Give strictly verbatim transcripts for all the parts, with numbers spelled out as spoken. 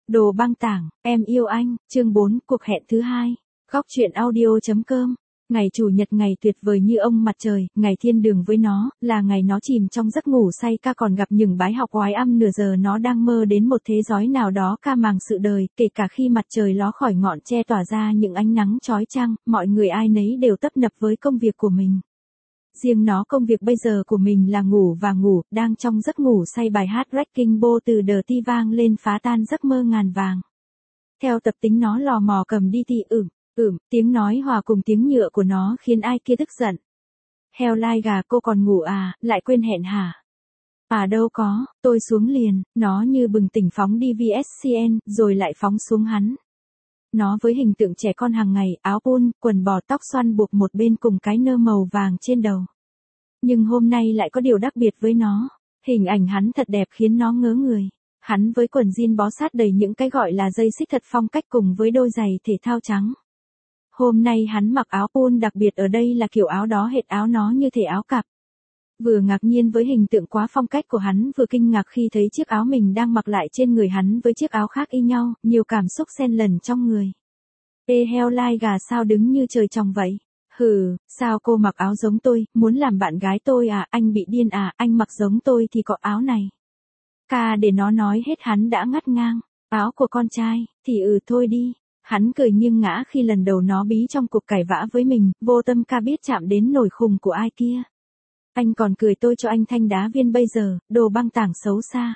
Đồ băng tảng, em yêu anh, chương bốn, cuộc hẹn thứ hai. Góc truyện audio.com. Ngày chủ nhật ngày tuyệt vời như ông mặt trời, ngày thiên đường với nó, là ngày nó chìm trong giấc ngủ say ca còn gặp những bái học oái âm nửa giờ nó đang mơ đến một thế giới nào đó ca màng sự đời, kể cả khi mặt trời ló khỏi ngọn tre tỏa ra những ánh nắng chói chang, mọi người ai nấy đều tấp nập với công việc của mình. Riêng nó công việc bây giờ của mình là ngủ và ngủ, đang trong giấc ngủ say bài hát Wrecking Ball từ The Ti vang lên phá tan giấc mơ ngàn vàng. Theo tập tính nó lò mò cầm đi thì ửm, ửm, tiếng nói hòa cùng tiếng nhựa của nó khiến ai kia tức giận. Heo lai gà cô còn ngủ à, lại quên hẹn hả? À đâu có, tôi xuống liền, nó như bừng tỉnh phóng đi vê ét xê en, rồi lại phóng xuống hắn. Nó với hình tượng trẻ con hàng ngày, áo pul, quần bò tóc xoăn buộc một bên cùng cái nơ màu vàng trên đầu. Nhưng hôm nay lại có điều đặc biệt với nó. Hình ảnh hắn thật đẹp khiến nó ngớ người. Hắn với quần jean bó sát đầy những cái gọi là dây xích thật phong cách cùng với đôi giày thể thao trắng. Hôm nay hắn mặc áo pul đặc biệt ở đây là kiểu áo đó hệt áo nó như thể áo cặp. Vừa ngạc nhiên với hình tượng quá phong cách của hắn vừa kinh ngạc khi thấy chiếc áo mình đang mặc lại trên người hắn với chiếc áo khác y nhau, nhiều cảm xúc xen lẫn trong người. Ê heo lai gà sao đứng như trời trồng vậy? Hừ, sao cô mặc áo giống tôi, muốn làm bạn gái tôi à, anh bị điên à, anh mặc giống tôi thì có áo này. Ca để nó nói hết hắn đã ngắt ngang, áo của con trai, thì ừ thôi đi. Hắn cười nghiêng ngã khi lần đầu nó bí trong cuộc cãi vã với mình, vô tâm ca biết chạm đến nổi khùng của ai kia. Anh còn cười tôi cho anh thanh đá viên bây giờ, đồ băng tảng xấu xa.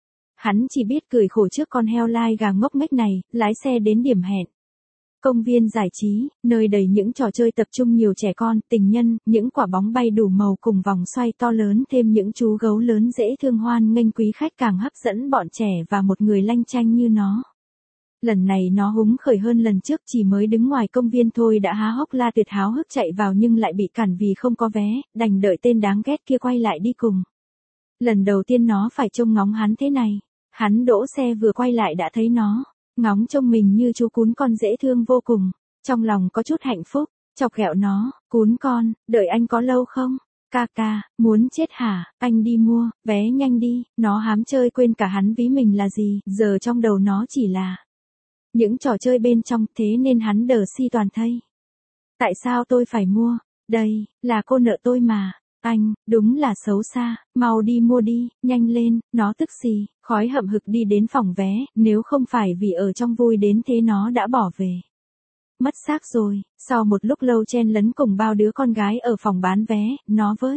Hắn chỉ biết cười khổ trước con heo lai gà ngốc nghếch này, lái xe đến điểm hẹn. Công viên giải trí, nơi đầy những trò chơi tập trung nhiều trẻ con, tình nhân, những quả bóng bay đủ màu cùng vòng xoay to lớn thêm những chú gấu lớn dễ thương hoan nghênh quý khách càng hấp dẫn bọn trẻ và một người lanh chanh như nó. Lần này nó húng khởi hơn lần trước chỉ mới đứng ngoài công viên thôi đã há hốc la tuyệt háo hức chạy vào nhưng lại bị cản vì không có vé, đành đợi tên đáng ghét kia quay lại đi cùng. Lần đầu tiên nó phải trông ngóng hắn thế này, hắn đỗ xe vừa quay lại đã thấy nó, ngóng trông mình như chú cún con dễ thương vô cùng, trong lòng có chút hạnh phúc, chọc ghẹo nó, cún con, đợi anh có lâu không? Ca ca, muốn chết hả, anh đi mua, vé nhanh đi, nó hám chơi quên cả hắn ví mình là gì, giờ trong đầu nó chỉ là những trò chơi bên trong, thế nên hắn đờ si toàn thây. Tại sao tôi phải mua? Đây, là cô nợ tôi mà. Anh, đúng là xấu xa, mau đi mua đi, nhanh lên, nó tức xì, khói hậm hực đi đến phòng vé, nếu không phải vì ở trong vui đến thế nó đã bỏ về. Mất xác rồi, sau một lúc lâu chen lấn cùng bao đứa con gái ở phòng bán vé, nó với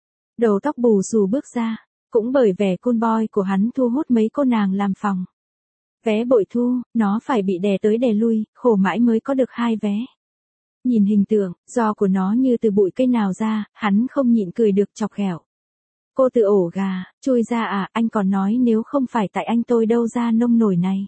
đầu tóc bù xù bước ra, cũng bởi vẻ cool boy của hắn thu hút mấy cô nàng làm phòng. Vé bội thu, nó phải bị đè tới đè lui, khổ mãi mới có được hai vé. Nhìn hình tượng, do của nó như từ bụi cây nào ra, hắn không nhịn cười được chọc ghẹo. Cô từ ổ gà, chui ra à, anh còn nói nếu không phải tại anh tôi đâu ra nông nổi này.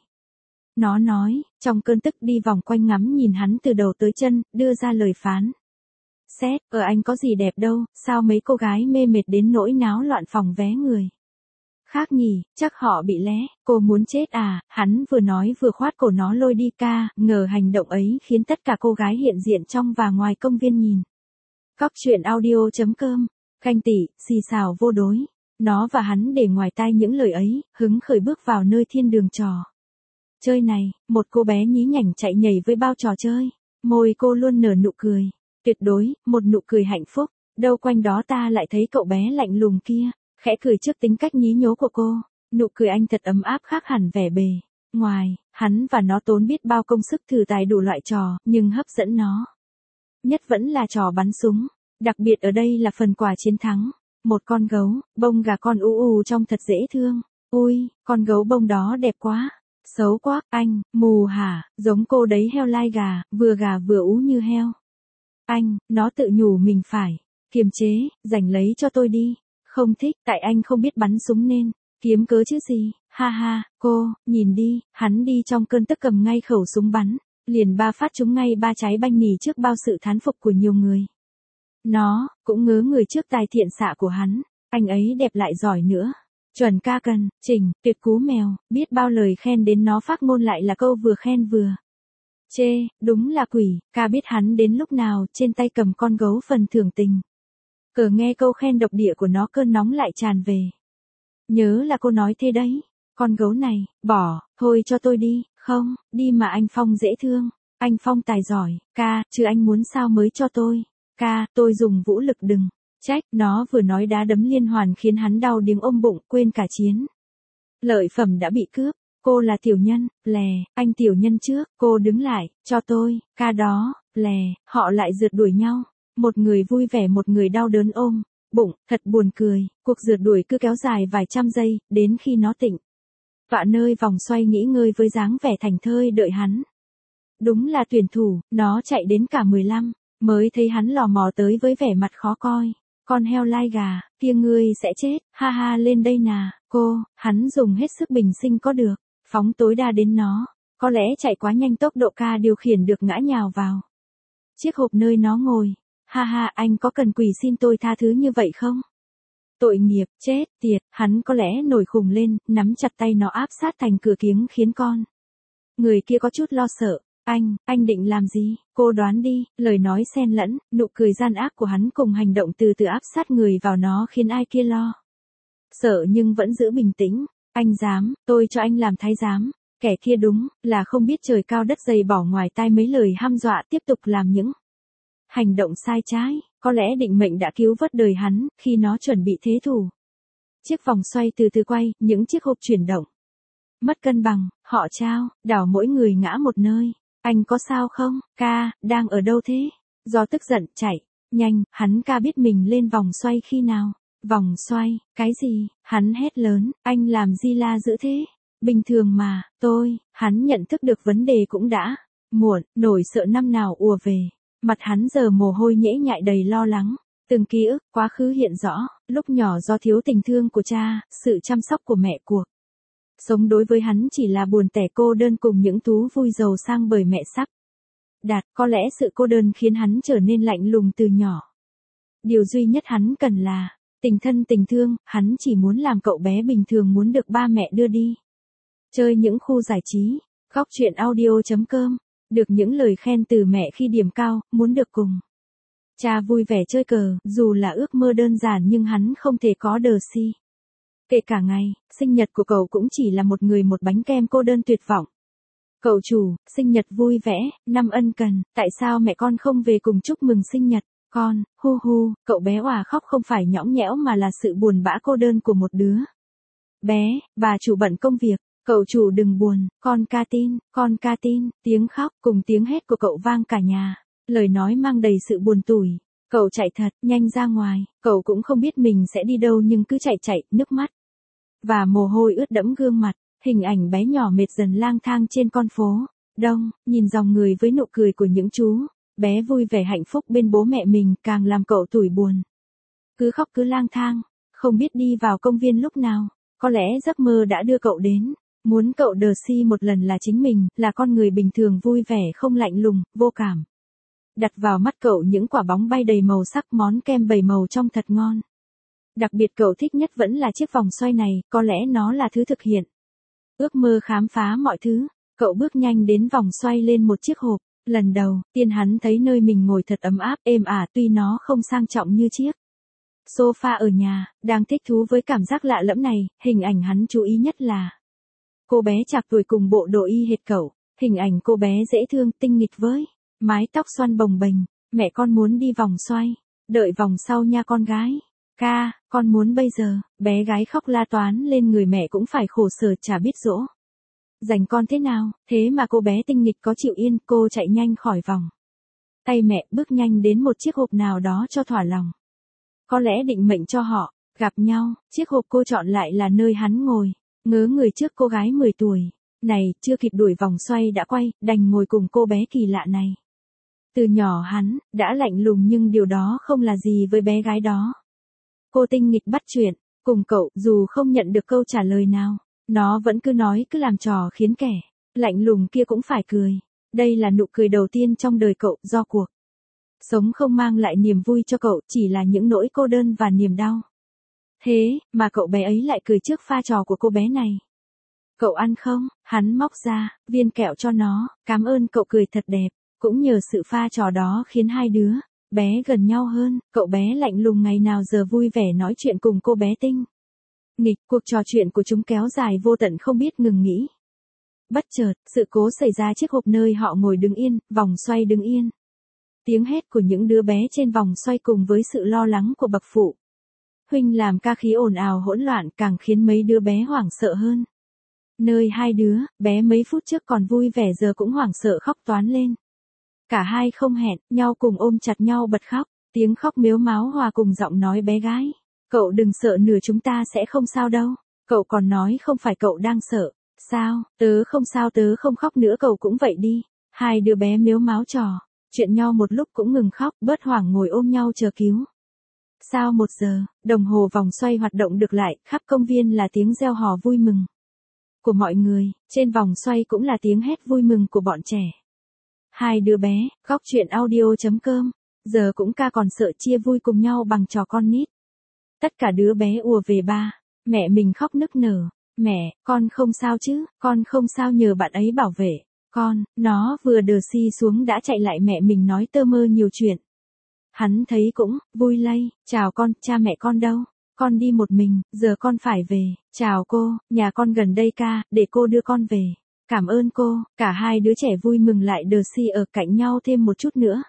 Nó nói, trong cơn tức đi vòng quanh ngắm nhìn hắn từ đầu tới chân, đưa ra lời phán. Xét, ở anh có gì đẹp đâu, sao mấy cô gái mê mệt đến nỗi náo loạn phòng vé người. Khác nhỉ, chắc họ bị lé, cô muốn chết à, hắn vừa nói vừa khoát cổ nó lôi đi ca, ngờ hành động ấy khiến tất cả cô gái hiện diện trong và ngoài công viên nhìn. Góc truyện audio.com, canh tị, xì xào vô đối, nó và hắn để ngoài tai những lời ấy, hứng khởi bước vào nơi thiên đường trò chơi này, một cô bé nhí nhảnh chạy nhảy với bao trò chơi, môi cô luôn nở nụ cười, tuyệt đối, một nụ cười hạnh phúc, đâu quanh đó ta lại thấy cậu bé lạnh lùng kia. Khẽ cười trước tính cách nhí nhố của cô, nụ cười anh thật ấm áp khác hẳn vẻ bề ngoài, hắn và nó tốn biết bao công sức thử tài đủ loại trò, nhưng hấp dẫn nó nhất vẫn là trò bắn súng, đặc biệt ở đây là phần quà chiến thắng, một con gấu, bông gà con u u trông thật dễ thương, ui, con gấu bông đó đẹp quá, xấu quá, anh, mù hả, giống cô đấy heo lai gà, vừa gà vừa ú như heo. Anh, nó tự nhủ mình phải kiềm chế, giành lấy cho tôi đi. Không thích, tại anh không biết bắn súng nên, kiếm cớ chứ gì, ha ha, cô, nhìn đi, hắn đi trong cơn tức cầm ngay khẩu súng bắn, liền ba phát trúng ngay ba trái banh nỉ trước bao sự thán phục của nhiều người. Nó, cũng ngớ người trước tài thiện xạ của hắn, anh ấy đẹp lại giỏi nữa. Chuẩn ca cần, chỉnh, tuyệt cú mèo, biết bao lời khen đến nó phát ngôn lại là câu vừa khen vừa chê, đúng là quỷ, ca biết hắn đến lúc nào, trên tay cầm con gấu phần thưởng tình. Cờ nghe câu khen độc địa của nó cơn nóng lại tràn về. Nhớ là cô nói thế đấy, con gấu này, bỏ, thôi cho tôi đi, không, đi mà anh Phong dễ thương, anh Phong tài giỏi, ca, chứ anh muốn sao mới cho tôi, ca, tôi dùng vũ lực đừng, trách, nó vừa nói đá đấm liên hoàn khiến hắn đau điếng ôm bụng, quên cả chiến. Lợi phẩm đã bị cướp, cô là tiểu nhân, lè, anh tiểu nhân trước, cô đứng lại, cho tôi, ca đó, lè, họ lại rượt đuổi nhau, một người vui vẻ một người đau đớn ôm bụng, thật buồn cười, cuộc rượt đuổi cứ kéo dài vài trăm giây, đến khi nó tỉnh. Tọa nơi vòng xoay nghỉ ngơi với dáng vẻ thành thơi đợi hắn. Đúng là tuyển thủ, nó chạy đến cả mười lăm, mới thấy hắn lò mò tới với vẻ mặt khó coi. Con heo lai gà, kia ngươi sẽ chết, ha ha lên đây nà, cô, hắn dùng hết sức bình sinh có được, phóng tối đa đến nó, có lẽ chạy quá nhanh tốc độ ca điều khiển được ngã nhào vào chiếc hộp nơi nó ngồi. Ha ha, anh có cần quỳ xin tôi tha thứ như vậy không? Tội nghiệp, chết, tiệt, hắn có lẽ nổi khùng lên, nắm chặt tay nó áp sát thành cửa kiếng khiến con người kia có chút lo sợ. Anh, anh định làm gì? Cô đoán đi, lời nói xen lẫn, nụ cười gian ác của hắn cùng hành động từ từ áp sát người vào nó khiến ai kia lo sợ nhưng vẫn giữ bình tĩnh. Anh dám, tôi cho anh làm thái giám. Kẻ kia đúng là không biết trời cao đất dày, bỏ ngoài tai mấy lời hăm dọa, tiếp tục làm những hành động sai trái, có lẽ định mệnh đã cứu vớt đời hắn, khi nó chuẩn bị thế thủ. Chiếc vòng xoay từ từ quay, những chiếc hộp chuyển động. Mất cân bằng, họ trao, đảo mỗi người ngã một nơi. Anh có sao không, ca, đang ở đâu thế? Do tức giận, chạy, nhanh, hắn ca biết mình lên vòng xoay khi nào. Vòng xoay, cái gì, hắn hét lớn, anh làm gì la dữ thế? Bình thường mà, tôi, hắn nhận thức được vấn đề cũng đã muộn, nổi sợ năm nào ùa về. Mặt hắn giờ mồ hôi nhễ nhại đầy lo lắng, từng ký ức, quá khứ hiện rõ, lúc nhỏ do thiếu tình thương của cha, sự chăm sóc của mẹ cuộc. Sống đối với hắn chỉ là buồn tẻ cô đơn cùng những thú vui giàu sang bởi mẹ sắp đặt, có lẽ sự cô đơn khiến hắn trở nên lạnh lùng từ nhỏ. Điều duy nhất hắn cần là tình thân tình thương, hắn chỉ muốn làm cậu bé bình thường muốn được ba mẹ đưa đi chơi những khu giải trí. Góc truyện audio chấm com được những lời khen từ mẹ khi điểm cao, muốn được cùng cha vui vẻ chơi cờ, dù là ước mơ đơn giản nhưng hắn không thể có đờ si. Kể cả ngày, sinh nhật của cậu cũng chỉ là một người một bánh kem cô đơn tuyệt vọng. Cậu chủ, sinh nhật vui vẻ, năm ân cần, tại sao mẹ con không về cùng chúc mừng sinh nhật, con, hu hu, cậu bé òa khóc không phải nhõng nhẽo mà là sự buồn bã cô đơn của một đứa bé, bà chủ bận công việc. Cậu chủ đừng buồn, con ca tin, con ca tin, tiếng khóc cùng tiếng hét của cậu vang cả nhà, lời nói mang đầy sự buồn tủi. Cậu chạy thật nhanh ra ngoài, cậu cũng không biết mình sẽ đi đâu nhưng cứ chạy chạy, nước mắt và mồ hôi ướt đẫm gương mặt, hình ảnh bé nhỏ mệt dần lang thang trên con phố đông, nhìn dòng người với nụ cười của những chú bé vui vẻ hạnh phúc bên bố mẹ mình càng làm cậu tủi buồn. Cứ khóc cứ lang thang, không biết đi vào công viên lúc nào, có lẽ giấc mơ đã đưa cậu đến. Muốn cậu đờ si một lần là chính mình, là con người bình thường vui vẻ không lạnh lùng, vô cảm. Đặt vào mắt cậu những quả bóng bay đầy màu sắc, món kem bảy màu trông thật ngon. Đặc biệt cậu thích nhất vẫn là chiếc vòng xoay này, có lẽ nó là thứ thực hiện ước mơ khám phá mọi thứ. Cậu bước nhanh đến vòng xoay lên một chiếc hộp. Lần đầu tiên hắn thấy nơi mình ngồi thật ấm áp, êm ả, tuy nó không sang trọng như chiếc sofa ở nhà. Đang thích thú với cảm giác lạ lẫm này, hình ảnh hắn chú ý nhất là cô bé chạc tuổi cùng bộ đồ y hệt cậu, hình ảnh cô bé dễ thương, tinh nghịch với mái tóc xoăn bồng bềnh. Mẹ con muốn đi vòng xoay, đợi vòng sau nha con gái. Ca, con muốn bây giờ. Bé gái khóc la toán lên người mẹ cũng phải khổ sở chả biết dỗ dành con thế nào, thế mà cô bé tinh nghịch có chịu yên, cô chạy nhanh khỏi vòng tay mẹ, bước nhanh đến một chiếc hộp nào đó cho thỏa lòng. Có lẽ định mệnh cho họ gặp nhau, chiếc hộp cô chọn lại là nơi hắn ngồi. Ngớ người trước cô gái mười tuổi này, chưa kịp đuổi vòng xoay đã quay, đành ngồi cùng cô bé kỳ lạ này. Từ nhỏ hắn đã lạnh lùng nhưng điều đó không là gì với bé gái đó. Cô tinh nghịch bắt chuyện cùng cậu, dù không nhận được câu trả lời nào, nó vẫn cứ nói cứ làm trò khiến kẻ lạnh lùng kia cũng phải cười. Đây là nụ cười đầu tiên trong đời cậu, do cuộc sống không mang lại niềm vui cho cậu, chỉ là những nỗi cô đơn và niềm đau. Thế mà cậu bé ấy lại cười trước pha trò của cô bé này. Cậu ăn không? Hắn móc ra viên kẹo cho nó, cảm ơn, cậu cười thật đẹp. Cũng nhờ sự pha trò đó khiến hai đứa bé gần nhau hơn. Cậu bé lạnh lùng ngày nào giờ vui vẻ nói chuyện cùng cô bé tinh nghịch, cuộc trò chuyện của chúng kéo dài vô tận không biết ngừng nghỉ. Bất chợt, sự cố xảy ra chiếc hộp nơi họ ngồi đứng yên, vòng xoay đứng yên. Tiếng hét của những đứa bé trên vòng xoay cùng với sự lo lắng của bậc phụ huynh làm ca khí ồn ào hỗn loạn càng khiến mấy đứa bé hoảng sợ hơn. Nơi hai đứa, bé mấy phút trước còn vui vẻ giờ cũng hoảng sợ khóc toán lên. Cả hai không hẹn, nhau cùng ôm chặt nhau bật khóc, tiếng khóc mếu máo hòa cùng giọng nói bé gái. Cậu đừng sợ nửa chúng ta sẽ không sao đâu. Cậu còn nói không phải cậu đang sợ. Sao, tớ không sao tớ không khóc nữa cậu cũng vậy đi. Hai đứa bé mếu máo trò, chuyện nhau một lúc cũng ngừng khóc, bớt hoảng ngồi ôm nhau chờ cứu. Sau một giờ, đồng hồ vòng xoay hoạt động được lại, khắp công viên là tiếng reo hò vui mừng của mọi người, trên vòng xoay cũng là tiếng hét vui mừng của bọn trẻ. Hai đứa bé, góc chuyện audio.com, giờ cũng ca còn sợ chia vui cùng nhau bằng trò con nít. Tất cả đứa bé ùa về ba, mẹ mình khóc nức nở, mẹ, con không sao chứ, con không sao nhờ bạn ấy bảo vệ, con, nó vừa đờ si xuống đã chạy lại mẹ mình nói tơ mơ nhiều chuyện. Hắn thấy cũng, vui lây, chào con, cha mẹ con đâu, con đi một mình, giờ con phải về, chào cô, nhà con gần đây ca, để cô đưa con về, cảm ơn cô, cả hai đứa trẻ vui mừng lại đờ si ở cạnh nhau thêm một chút nữa.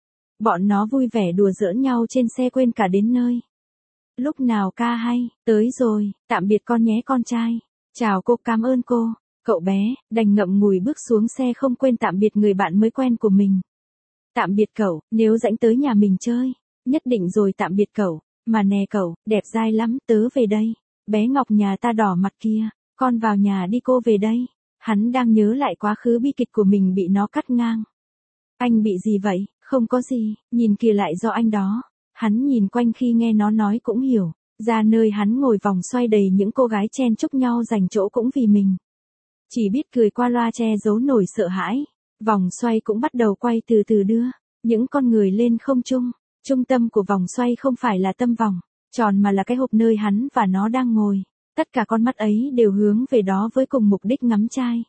Bọn nó vui vẻ đùa giỡn nhau trên xe quên cả đến nơi. Lúc nào ca hay, tới rồi, tạm biệt con nhé con trai, chào cô cảm ơn cô, cậu bé, đành ngậm ngùi bước xuống xe không quên tạm biệt người bạn mới quen của mình. Tạm biệt cậu, nếu rảnh tới nhà mình chơi, nhất định rồi tạm biệt cậu, mà nè cậu, đẹp dai lắm, tớ về đây, bé Ngọc nhà ta đỏ mặt kia, con vào nhà đi cô về đây, hắn đang nhớ lại quá khứ bi kịch của mình bị nó cắt ngang. Anh bị gì vậy, không có gì, nhìn kìa lại do anh đó, hắn nhìn quanh khi nghe nó nói cũng hiểu, ra nơi hắn ngồi vòng xoay đầy những cô gái chen chúc nhau giành chỗ cũng vì mình. Chỉ biết cười qua loa che giấu nổi sợ hãi. Vòng xoay cũng bắt đầu quay từ từ đưa những con người lên không trung. Trung tâm của vòng xoay không phải là tâm vòng tròn mà là cái hộp nơi hắn và nó đang ngồi. Tất cả con mắt ấy đều hướng về đó với cùng mục đích ngắm trai.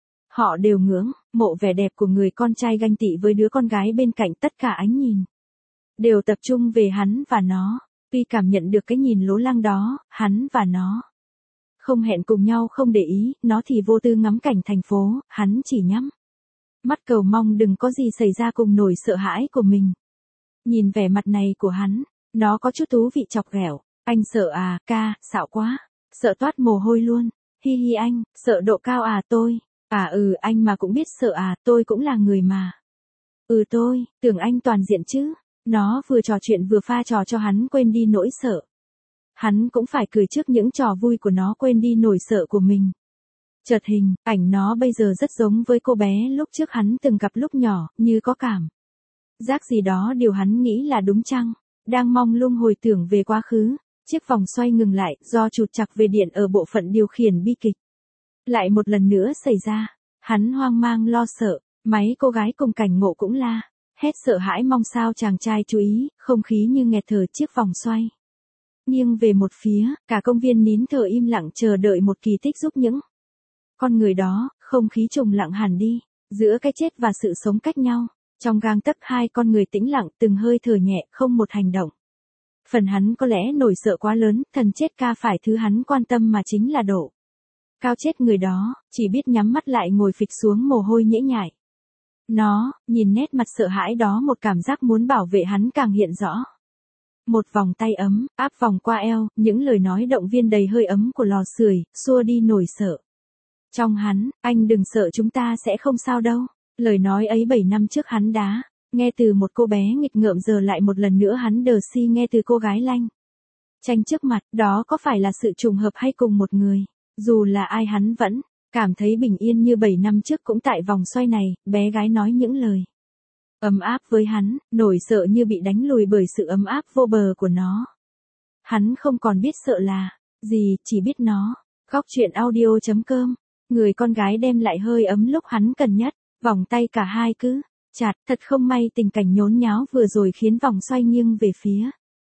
Họ đều ngưỡng mộ vẻ đẹp của người con trai ganh tị với đứa con gái bên cạnh, tất cả ánh nhìn đều tập trung về hắn và nó. Tuy cảm nhận được cái nhìn lố lăng đó, hắn và nó không hẹn cùng nhau không để ý, nó thì vô tư ngắm cảnh thành phố, hắn chỉ nhắm mắt cầu mong đừng có gì xảy ra cùng nỗi sợ hãi của mình. Nhìn vẻ mặt này của hắn, nó có chút thú vị chọc ghẹo. Anh sợ à, ca, xạo quá. Sợ toát mồ hôi luôn. Hi hi anh, sợ độ cao à tôi. À ừ anh mà cũng biết sợ à, tôi cũng là người mà. Ừ tôi, tưởng anh toàn diện chứ. Nó vừa trò chuyện vừa pha trò cho hắn quên đi nỗi sợ. Hắn cũng phải cười trước những trò vui của nó quên đi nỗi sợ của mình. Chợt hình, ảnh nó bây giờ rất giống với cô bé lúc trước hắn từng gặp lúc nhỏ, như có cảm giác gì đó điều hắn nghĩ là đúng chăng. Đang mong lung hồi tưởng về quá khứ, chiếc vòng xoay ngừng lại do trục trặc về điện ở bộ phận điều khiển bi kịch. Lại một lần nữa xảy ra, hắn hoang mang lo sợ, mấy cô gái cùng cảnh ngộ cũng la hét sợ hãi mong sao chàng trai chú ý, không khí như nghẹt thở chiếc vòng xoay. Nghiêng về một phía, cả công viên nín thở im lặng chờ đợi một kỳ tích giúp những con người đó. Không khí trùng lặng hẳn đi, giữa cái chết và sự sống cách nhau. Trong gang tấc hai con người tĩnh lặng, từng hơi thở nhẹ, không một hành động. Phần hắn có lẽ nổi sợ quá lớn, thần chết ca phải thứ hắn quan tâm mà chính là độ cao chết người đó, chỉ biết nhắm mắt lại ngồi phịch xuống mồ hôi nhễ nhại. Nó, nhìn nét mặt sợ hãi đó một cảm giác muốn bảo vệ hắn càng hiện rõ. Một vòng tay ấm, áp vòng qua eo, những lời nói động viên đầy hơi ấm của lò sưởi, xua đi nỗi sợ. Trong hắn, anh đừng sợ chúng ta sẽ không sao đâu. Lời nói ấy bảy năm trước hắn đã nghe từ một cô bé nghịch ngợm, giờ lại một lần nữa hắn đờ si nghe từ cô gái lanh chanh trước mặt. Đó có phải là sự trùng hợp hay cùng một người? Dù là ai hắn vẫn cảm thấy bình yên như bảy năm trước cũng tại vòng xoay này. Bé gái nói những lời ấm áp với hắn, nổi sợ như bị đánh lùi bởi sự ấm áp vô bờ của nó. Hắn không còn biết sợ là gì, chỉ biết nó. Góc chuyện audio.com, người con gái đem lại hơi ấm lúc hắn cần nhất. Vòng tay cả hai cứ chặt, thật không may tình cảnh nhốn nháo vừa rồi khiến vòng xoay nghiêng về phía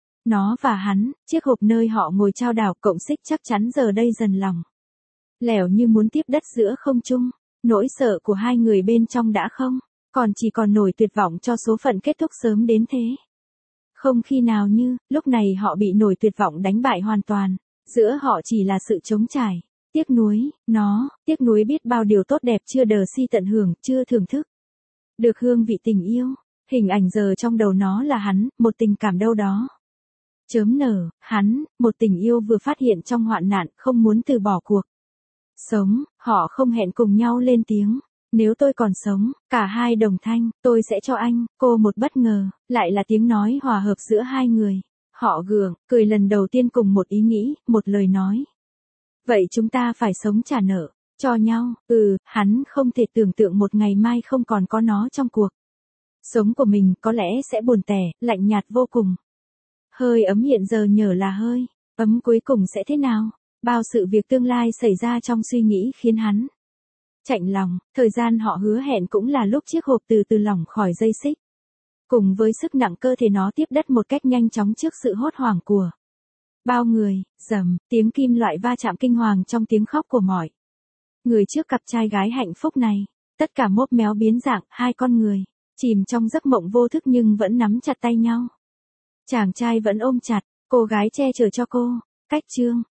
nó và hắn. Chiếc hộp nơi họ ngồi trao đảo cộng xích chắc chắn giờ đây dần lòng lẻo như muốn tiếp đất giữa không trung. Nỗi sợ của hai người bên trong đã không còn chỉ còn nổi tuyệt vọng cho số phận kết thúc sớm đến thế. Không khi nào như lúc này họ bị nổi tuyệt vọng đánh bại hoàn toàn. Giữa họ chỉ là sự trống trải, tiếc nuối, nó, tiếc nuối biết bao điều tốt đẹp chưa đờ si tận hưởng, chưa thưởng thức. Được hương vị tình yêu, hình ảnh giờ trong đầu nó là hắn, một tình cảm đâu đó. Chớm nở, hắn, một tình yêu vừa phát hiện trong hoạn nạn, không muốn từ bỏ cuộc sống, họ không hẹn cùng nhau lên tiếng. Nếu tôi còn sống, cả hai đồng thanh, tôi sẽ cho anh, cô một bất ngờ, lại là tiếng nói hòa hợp giữa hai người. Họ gượng, cười lần đầu tiên cùng một ý nghĩ, một lời nói. Vậy chúng ta phải sống trả nợ, cho nhau, ừ, hắn không thể tưởng tượng một ngày mai không còn có nó trong cuộc sống của mình, có lẽ sẽ buồn tẻ, lạnh nhạt vô cùng. Hơi ấm hiện giờ nhờ là hơi ấm cuối cùng sẽ thế nào? Bao sự việc tương lai xảy ra trong suy nghĩ khiến hắn chạnh lòng, thời gian họ hứa hẹn cũng là lúc chiếc hộp từ từ lỏng khỏi dây xích. Cùng với sức nặng cơ thể nó tiếp đất một cách nhanh chóng trước sự hốt hoảng của bao người, rầm, tiếng kim loại va chạm kinh hoàng trong tiếng khóc của mọi người trước cặp trai gái hạnh phúc này. Tất cả mốp méo biến dạng, hai con người chìm trong giấc mộng vô thức nhưng vẫn nắm chặt tay nhau. Chàng trai vẫn ôm chặt, cô gái che chở cho cô. Cách chương